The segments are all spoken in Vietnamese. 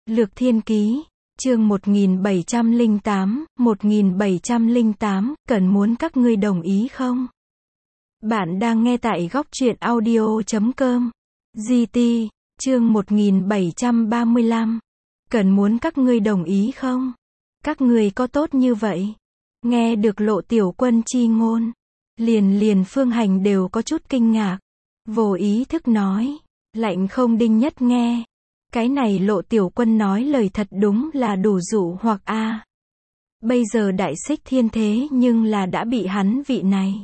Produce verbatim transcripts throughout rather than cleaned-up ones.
Lược Thiên Ký, chương một nghìn bảy trăm lẻ tám, một nghìn bảy trăm lẻ tám, cần muốn các ngươi đồng ý không? Bạn đang nghe tại góc truyện audio chấm com. giê tê, chương một nghìn bảy trăm ba mươi lăm. Cần muốn các ngươi đồng ý không? Các ngươi có tốt như vậy? Nghe được Lộ Tiểu Quân chi ngôn, liền liền Phương Hành đều có chút kinh ngạc. Vô ý thức nói, lạnh không đinh nhất nghe. Cái này Lộ Tiểu Quân nói lời thật đúng là đủ dụ hoặc a. À. Bây giờ đại xích thiên thế nhưng là đã bị hắn vị này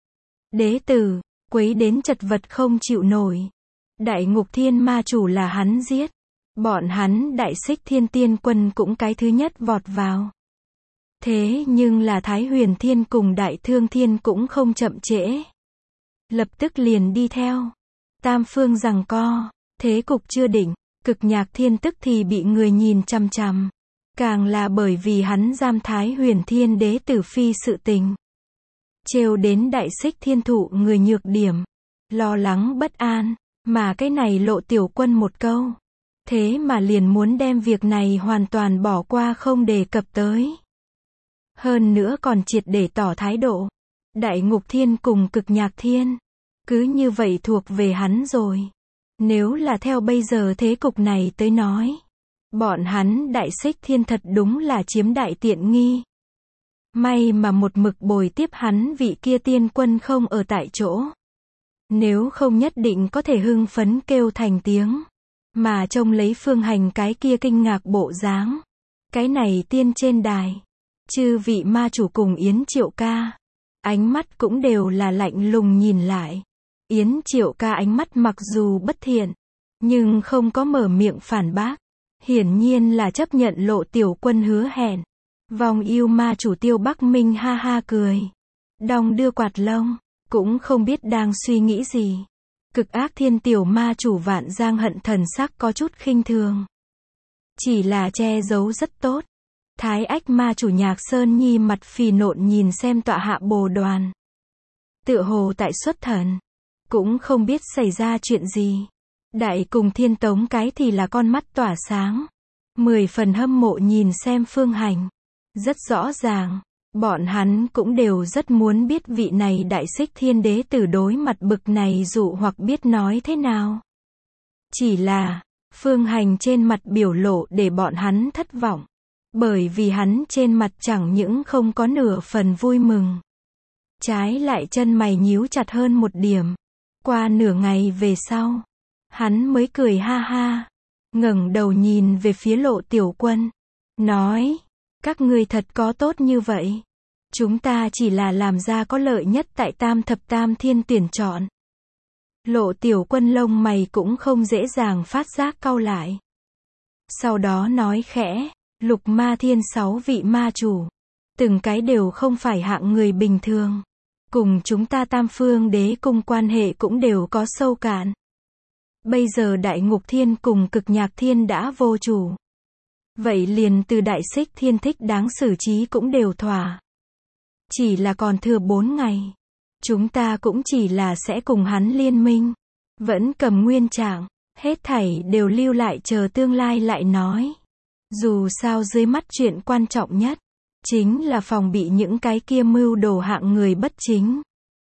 đế tử quấy đến chật vật không chịu nổi. Đại ngục thiên ma chủ là hắn giết. Bọn hắn đại xích thiên tiên quân cũng cái thứ nhất vọt vào. Thế nhưng là Thái Huyền Thiên cùng Đại Thương Thiên cũng không chậm trễ. Lập tức liền đi theo. Tam phương giằng co, thế cục chưa định. Cực Nhạc Thiên tức thì bị người nhìn chằm chằm. Càng là bởi vì hắn giam Thái Huyền Thiên đế tử phi sự tình. Trêu đến đại xích thiên thụ người nhược điểm. Lo lắng bất an. Mà cái này Lộ Tiểu Quân một câu. Thế mà liền muốn đem việc này hoàn toàn bỏ qua không đề cập tới. Hơn nữa còn triệt để tỏ thái độ. Đại ngục thiên cùng Cực Nhạc Thiên. Cứ như vậy thuộc về hắn rồi. Nếu là theo bây giờ thế cục này tới nói. Bọn hắn đại xích thiên thật đúng là chiếm đại tiện nghi. May mà một mực bồi tiếp hắn vị kia tiên quân không ở tại chỗ. Nếu không nhất định có thể hưng phấn kêu thành tiếng. Mà trông lấy Phương Hành cái kia kinh ngạc bộ dáng. Cái này tiên trên đài. Chư vị ma chủ cùng Yến Triệu Ca. Ánh mắt cũng đều là lạnh lùng nhìn lại. Yến Triệu Ca ánh mắt mặc dù bất thiện. Nhưng không có mở miệng phản bác. Hiển nhiên là chấp nhận Lộ Tiểu Quân hứa hẹn. Vòng yêu ma chủ Tiêu Bắc Minh ha ha cười. Đong đưa quạt lông. Cũng không biết đang suy nghĩ gì. Cực Ác Thiên tiểu ma chủ Vạn Giang Hận thần sắc có chút khinh thường. Chỉ là che giấu rất tốt. Thái Ách ma chủ Nhạc Sơn Nhi mặt phì nộn nhìn xem tọa hạ bồ đoàn. Tựa hồ tại xuất thần. Cũng không biết xảy ra chuyện gì. Đại cùng Thiên Tống cái thì là con mắt tỏa sáng. Mười phần hâm mộ nhìn xem Phương Hành. Rất rõ ràng. Bọn hắn cũng đều rất muốn biết vị này đại xích thiên đế tử đối mặt bực này dụ hoặc biết nói thế nào. Chỉ là, Phương Hành trên mặt biểu lộ để bọn hắn thất vọng. Bởi vì hắn trên mặt chẳng những không có nửa phần vui mừng. Trái lại chân mày nhíu chặt hơn một điểm. Qua nửa ngày về sau, hắn mới cười ha ha. Ngẩng đầu nhìn về phía Lộ Tiểu Quân. Nói, các ngươi thật có tốt như vậy. Chúng ta chỉ là làm ra có lợi nhất tại tam thập tam thiên tuyển chọn. Lộ Tiểu Quân lông mày cũng không dễ dàng phát giác cau lại. Sau đó nói khẽ, Lục Ma Thiên sáu vị ma chủ. Từng cái đều không phải hạng người bình thường. Cùng chúng ta Tam Phương Đế Cung quan hệ cũng đều có sâu cạn. Bây giờ Đại Ngục Thiên cùng Cực Nhạc Thiên đã vô chủ. Vậy liền từ Đại Xích Thiên thích đáng xử trí cũng đều thỏa. Chỉ là còn thừa bốn ngày. Chúng ta cũng chỉ là sẽ cùng hắn liên minh. Vẫn cầm nguyên trạng. Hết thảy đều lưu lại chờ tương lai lại nói. Dù sao dưới mắt chuyện quan trọng nhất. Chính là phòng bị những cái kia mưu đồ hạng người bất chính.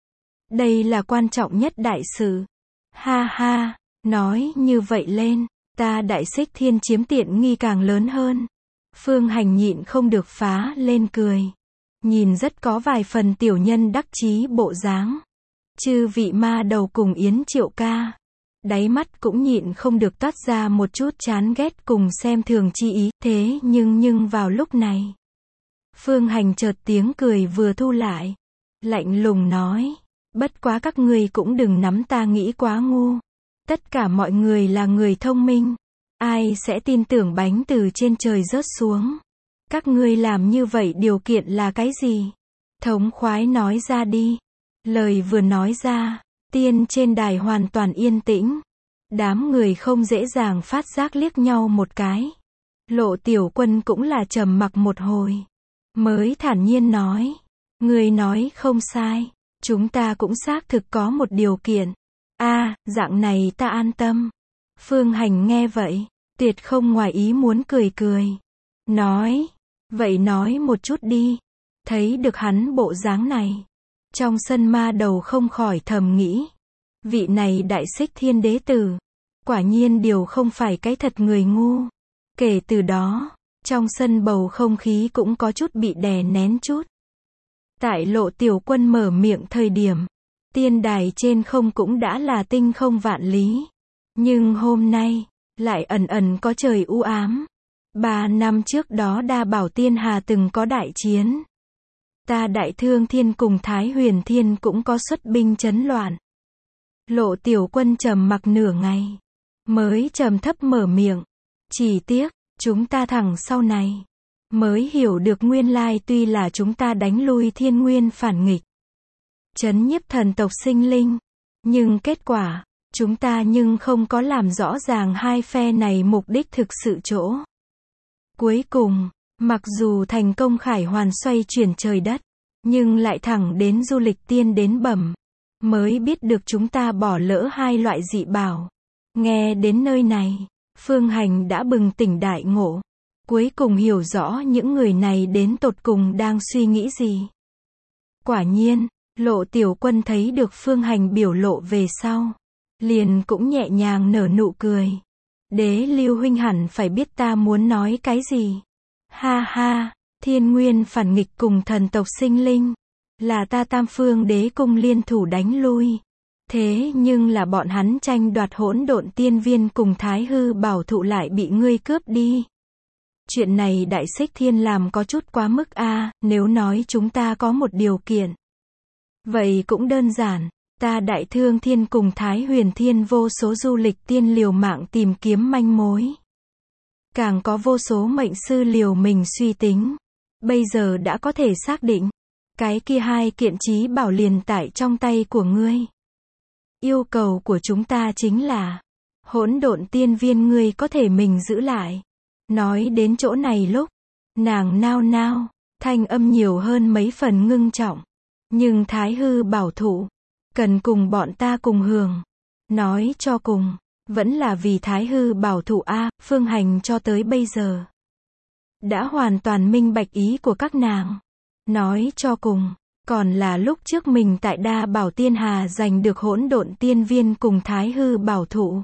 Đây là quan trọng nhất đại sự. Ha ha, nói như vậy lên. Ta đại xích thiên chiếm tiện nghi càng lớn hơn. Phương Hành nhịn không được phá lên cười. Nhìn rất có vài phần tiểu nhân đắc chí bộ dáng. Chư vị ma đầu cùng Yến Triệu Ca. Đáy mắt cũng nhịn không được toát ra một chút chán ghét cùng xem thường chi ý. Thế nhưng nhưng vào lúc này. Phương Hành chợt tiếng cười vừa thu lại. Lạnh lùng nói. Bất quá các ngươi cũng đừng nắm ta nghĩ quá ngu. Tất cả mọi người là người thông minh. Ai sẽ tin tưởng bánh từ trên trời rớt xuống. Các ngươi làm như vậy điều kiện là cái gì? Thống khoái nói ra đi. Lời vừa nói ra, tiên trên đài hoàn toàn yên tĩnh. Đám người không dễ dàng phát giác liếc nhau một cái. Lộ Tiểu Quân cũng là trầm mặc một hồi. Mới thản nhiên nói. Người nói không sai. Chúng ta cũng xác thực có một điều kiện. A, à, dạng này ta an tâm. Phương Hành nghe vậy. Tuyệt không ngoài ý muốn cười cười. Nói, vậy nói một chút đi. Thấy được hắn bộ dáng này. Trong sân ma đầu không khỏi thầm nghĩ. Vị này đại xích thiên đế tử. Quả nhiên điều không phải cái thật người ngu. Kể từ đó, trong sân bầu không khí cũng có chút bị đè nén chút. Tại Lộ Tiểu Quân mở miệng thời điểm, tiên đài trên không cũng đã là tinh không vạn lý. Nhưng hôm nay, lại ẩn ẩn có trời u ám. Ba năm trước đó Đa Bảo Tiên Hà từng có đại chiến. Ta Đại Thương Thiên cùng Thái Huyền Thiên cũng có xuất binh trấn loạn. Lộ Tiểu Quân trầm mặc nửa ngày, mới trầm thấp mở miệng. Chỉ tiếc, chúng ta thẳng sau này, mới hiểu được nguyên lai tuy là chúng ta đánh lui thiên nguyên phản nghịch, trấn nhiếp thần tộc sinh linh. Nhưng kết quả, chúng ta nhưng không có làm rõ ràng hai phe này mục đích thực sự chỗ. Cuối cùng, mặc dù thành công khải hoàn xoay chuyển trời đất, nhưng lại thẳng đến du lịch tiên đến bẩm, mới biết được chúng ta bỏ lỡ hai loại dị bảo. Nghe đến nơi này, Phương Hành đã bừng tỉnh đại ngộ. Cuối cùng hiểu rõ những người này đến tột cùng đang suy nghĩ gì. Quả nhiên, Lộ Tiểu Quân thấy được Phương Hành biểu lộ về sau, liền cũng nhẹ nhàng nở nụ cười. Đế Lưu huynh hẳn phải biết ta muốn nói cái gì. Ha ha, thiên nguyên phản nghịch cùng thần tộc sinh linh, là ta Tam Phương Đế cung liên thủ đánh lui. Thế nhưng là bọn hắn tranh đoạt hỗn độn tiên viên cùng Thái Hư bảo thụ lại bị ngươi cướp đi. Chuyện này Đại Xích Thiên làm có chút quá mức a, nếu nói chúng ta có một điều kiện. Vậy cũng đơn giản, ta Đại Thương Thiên cùng Thái Huyền Thiên vô số du lịch tiên liều mạng tìm kiếm manh mối. Càng có vô số mệnh sư liều mình suy tính. Bây giờ đã có thể xác định, cái kia hai kiện chí bảo liền tại trong tay của ngươi. Yêu cầu của chúng ta chính là, hỗn độn tiên viên ngươi có thể mình giữ lại. Nói đến chỗ này lúc, nàng nao nao, thanh âm nhiều hơn mấy phần ngưng trọng. Nhưng Thái Hư bảo thụ, cần cùng bọn ta cùng hưởng. Nói cho cùng, vẫn là vì Thái Hư bảo thụ a. Phương Hành cho tới bây giờ đã hoàn toàn minh bạch ý của các nàng. Nói cho cùng, còn là lúc trước mình tại Đa Bảo Tiên Hà giành được hỗn độn tiên viên cùng Thái Hư bảo thụ,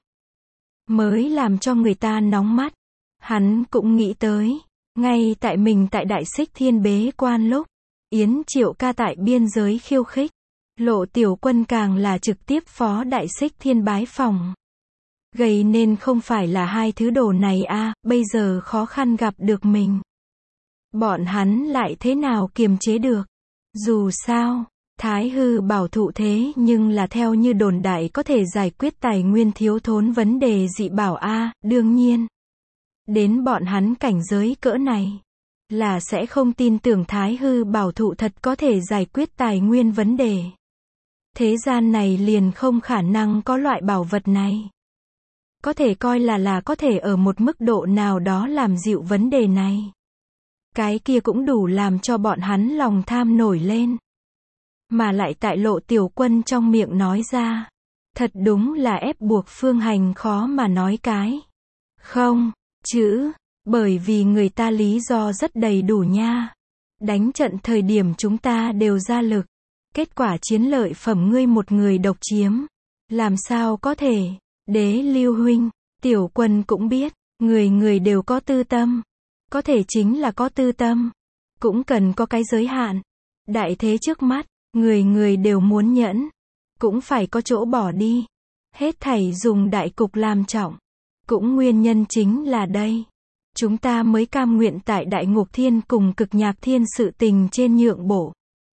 mới làm cho người ta nóng mắt. Hắn cũng nghĩ tới, ngay tại mình tại Đại Xích Thiên bế quan lúc, Yến Triệu Ca tại biên giới khiêu khích, Lộ Tiểu Quân càng là trực tiếp phó Đại Xích Thiên bái phòng. Gây nên không phải là hai thứ đồ này a, bây giờ khó khăn gặp được mình. Bọn hắn lại thế nào kiềm chế được? Dù sao, Thái Hư bảo thụ thế nhưng là theo như đồn đại có thể giải quyết tài nguyên thiếu thốn vấn đề dị bảo a, đương nhiên. Đến bọn hắn cảnh giới cỡ này, là sẽ không tin tưởng Thái Hư bảo thụ thật có thể giải quyết tài nguyên vấn đề. Thế gian này liền không khả năng có loại bảo vật này. Có thể coi là là có thể ở một mức độ nào đó làm dịu vấn đề này. Cái kia cũng đủ làm cho bọn hắn lòng tham nổi lên. Mà lại tại Lộ Tiểu Quân trong miệng nói ra, thật đúng là ép buộc Phương Hành khó mà nói cái. Không, chữ, bởi vì người ta lý do rất đầy đủ nha. Đánh trận thời điểm chúng ta đều ra lực. Kết quả chiến lợi phẩm ngươi một người độc chiếm. Làm sao có thể? Đế Lưu huynh, Tiểu Quân cũng biết, người người đều có tư tâm. Có thể chính là có tư tâm, cũng cần có cái giới hạn. Đại thế trước mắt, người người đều muốn nhẫn, cũng phải có chỗ bỏ đi. Hết thảy dùng đại cục làm trọng. Cũng nguyên nhân chính là đây. Chúng ta mới cam nguyện tại Đại Ngục Thiên cùng Cực Nhạc Thiên sự tình trên nhượng bộ.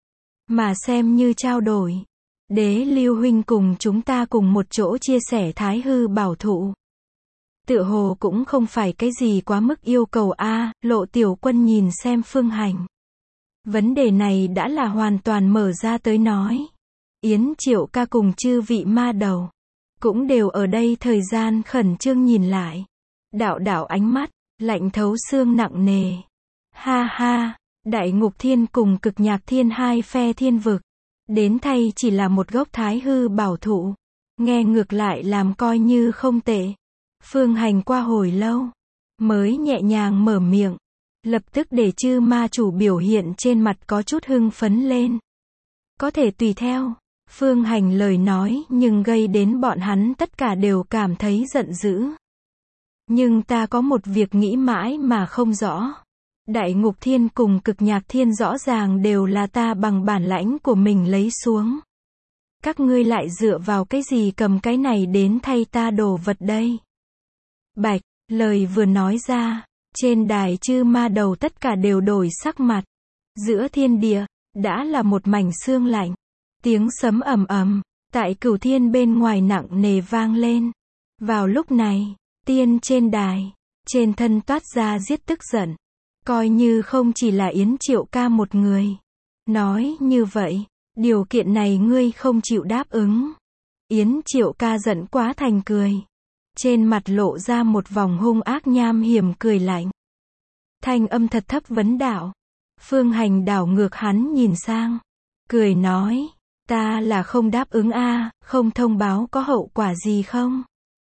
Mà xem như trao đổi. Đế Lưu huynh cùng chúng ta cùng một chỗ chia sẻ Thái Hư bảo thụ. Tựa hồ cũng không phải cái gì quá mức yêu cầu a. Lộ Tiểu Quân nhìn xem Phương Hành. Vấn đề này đã là hoàn toàn mở ra tới nói. Yến Triệu Ca cùng chư vị ma đầu cũng đều ở đây thời gian khẩn trương nhìn lại. Đạo đạo ánh mắt, lạnh thấu xương nặng nề. Ha ha, Đại Ngục Thiên cùng Cực Nhạc Thiên hai phe thiên vực. Đến thay chỉ là một gốc Thái Hư bảo thụ. Nghe ngược lại làm coi như không tệ. Phương Hành qua hồi lâu, mới nhẹ nhàng mở miệng, lập tức để chư ma chủ biểu hiện trên mặt có chút hưng phấn lên. Có thể tùy theo, Phương Hành lời nói nhưng gây đến bọn hắn tất cả đều cảm thấy giận dữ. Nhưng ta có một việc nghĩ mãi mà không rõ. Đại Ngục Thiên cùng Cực Nhạc Thiên rõ ràng đều là ta bằng bản lãnh của mình lấy xuống. Các ngươi lại dựa vào cái gì cầm cái này đến thay ta đồ vật đây? Bạch, lời vừa nói ra, trên đài chư ma đầu tất cả đều đổi sắc mặt. Giữa thiên địa, đã là một mảnh sương lạnh. Tiếng sấm ầm ầm, tại Cửu Thiên bên ngoài nặng nề vang lên. Vào lúc này, tiên trên đài, trên thân toát ra giết tức giận. Coi như không chỉ là Yến Triệu Ca một người. Nói như vậy, điều kiện này ngươi không chịu đáp ứng. Yến Triệu Ca giận quá thành cười. Trên mặt lộ ra một vòng hung ác nham hiểm cười lạnh. Thanh âm thật thấp vấn đạo. Phương Hành đảo ngược hắn nhìn sang. Cười nói, ta là không đáp ứng a, không thông báo có hậu quả gì không?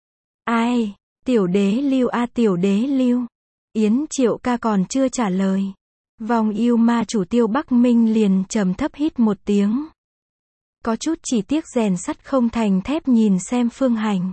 Ai? Tiểu đế lưu a tiểu đế lưu. Yến Triệu Ca còn chưa trả lời. Vong yêu ma chủ Tiêu Bắc Minh liền trầm thấp hít một tiếng. Có chút chỉ tiếc rèn sắt không thành thép nhìn xem Phương Hành.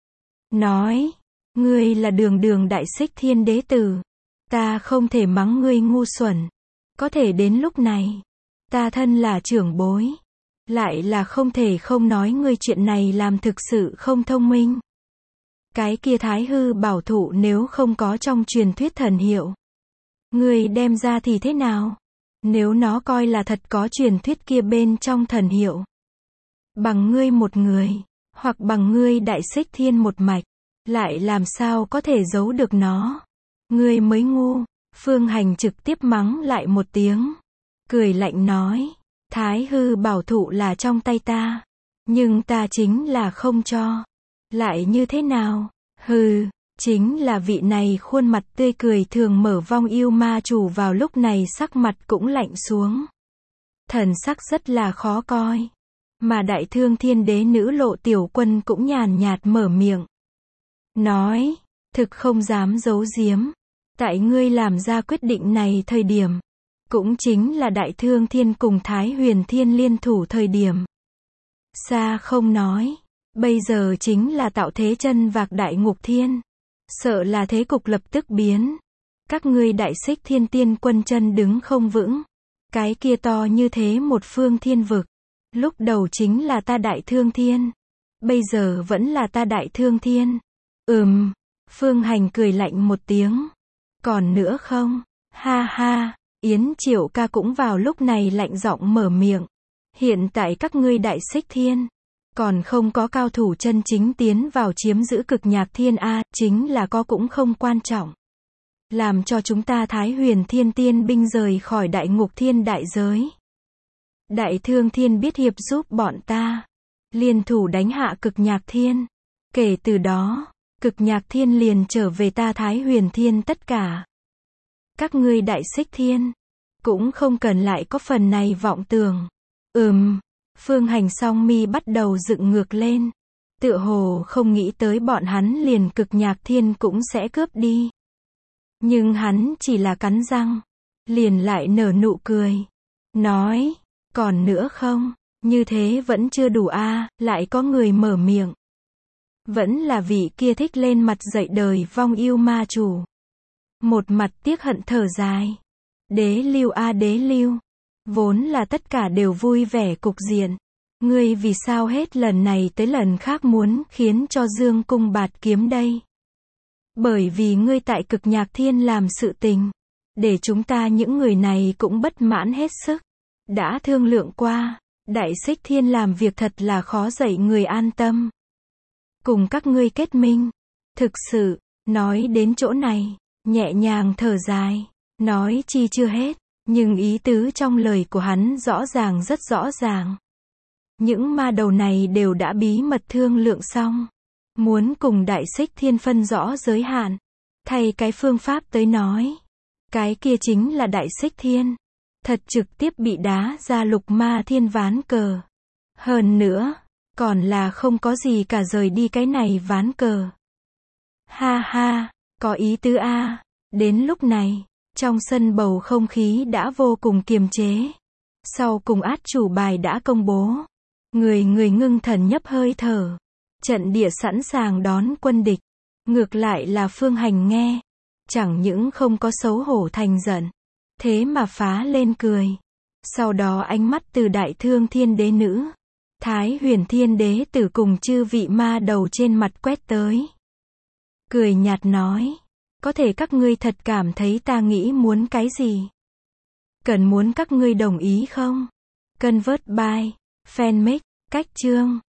Nói, ngươi là đường đường đại xích thiên đế tử. Ta không thể mắng ngươi ngu xuẩn. Có thể đến lúc này, ta thân là trưởng bối. Lại là không thể không nói ngươi chuyện này làm thực sự không thông minh. Cái kia Thái Hư bảo thụ nếu không có trong truyền thuyết thần hiệu. Ngươi đem ra thì thế nào? Nếu nó coi là thật có truyền thuyết kia bên trong thần hiệu. Bằng ngươi một người, hoặc bằng ngươi đại xích thiên một mạch, lại làm sao có thể giấu được nó? Ngươi mới ngu. Phương Hành trực tiếp mắng lại một tiếng. Cười lạnh nói, Thái Hư bảo thụ là trong tay ta. Nhưng ta chính là không cho. Lại như thế nào? Hừ, chính là vị này khuôn mặt tươi cười thường mở vong yêu ma chủ vào lúc này sắc mặt cũng lạnh xuống. Thần sắc rất là khó coi. Mà đại thương thiên đế nữ Lộ Tiểu Quân cũng nhàn nhạt mở miệng. Nói, thực không dám giấu giếm. Tại ngươi làm ra quyết định này thời điểm. Cũng chính là đại thương thiên cùng Thái Huyền Thiên liên thủ thời điểm. Xa không nói. Bây giờ chính là tạo thế chân vạc đại ngục thiên. Sợ là thế cục lập tức biến. Các ngươi đại xích thiên tiên quân chân đứng không vững. Cái kia to như thế một phương thiên vực. Lúc đầu chính là ta đại thương thiên. Bây giờ vẫn là ta đại thương thiên. Ừm. Phương Hành cười lạnh một tiếng. Còn nữa không? Ha ha. Yến Triệu Ca cũng vào lúc này lạnh giọng mở miệng. Hiện tại các ngươi đại xích thiên. Còn không có cao thủ chân chính tiến vào chiếm giữ Cực Nhạc Thiên A, chính là có cũng không quan trọng. Làm cho chúng ta Thái Huyền Thiên tiên binh rời khỏi đại ngục thiên đại giới. Đại thương thiên biết hiệp giúp bọn ta. Liên thủ đánh hạ Cực Nhạc Thiên. Kể từ đó, Cực Nhạc Thiên liền trở về ta Thái Huyền Thiên tất cả. Các ngươi đại xích thiên, cũng không cần lại có phần này vọng tưởng. Ừm. Phương Hành song mi bắt đầu dựng ngược lên. Tựa hồ không nghĩ tới bọn hắn liền Cực Nhạc Thiên cũng sẽ cướp đi. Nhưng hắn chỉ là cắn răng. Liền lại nở nụ cười. Nói, còn nữa không? Như thế vẫn chưa đủ a à, lại có người mở miệng. Vẫn là vị kia thích lên mặt dậy đời vong yêu ma chủ. Một mặt tiếc hận thở dài. Đế lưu a à, đế lưu. Vốn là tất cả đều vui vẻ cục diện. Ngươi vì sao hết lần này tới lần khác muốn khiến cho Dương Cung Bạt Kiếm đây? Bởi vì ngươi tại Cực Nhạc Thiên làm sự tình. Để chúng ta những người này cũng bất mãn hết sức. Đã thương lượng qua. Đại xích thiên làm việc thật là khó dạy người an tâm. Cùng các ngươi kết minh. Thực sự, nói đến chỗ này, nhẹ nhàng thở dài. Nói chi chưa hết. Nhưng ý tứ trong lời của hắn rõ ràng rất rõ ràng. Những ma đầu này đều đã bí mật thương lượng xong. Muốn cùng đại xích thiên phân rõ giới hạn. Thay cái phương pháp tới nói. Cái kia chính là đại xích thiên. Thật trực tiếp bị đá ra lục ma thiên ván cờ. Hơn nữa, còn là không có gì cả rời đi cái này ván cờ. Ha ha, có ý tứ a. Đến lúc này, trong sân bầu không khí đã vô cùng kiềm chế. Sau cùng át chủ bài đã công bố. Người người ngưng thần nhấp hơi thở. Trận địa sẵn sàng đón quân địch. Ngược lại là Phương Hành nghe. Chẳng những không có xấu hổ thành giận. Thế mà phá lên cười. Sau đó ánh mắt từ Đại Thương Thiên Đế Nữ, Thái Huyền Thiên Đế Tử cùng chư vị ma đầu trên mặt quét tới. Cười nhạt nói. Có thể các ngươi thật cảm thấy ta nghĩ muốn cái gì? Cần muốn các ngươi đồng ý không? Convert by Fanmade, cách chương.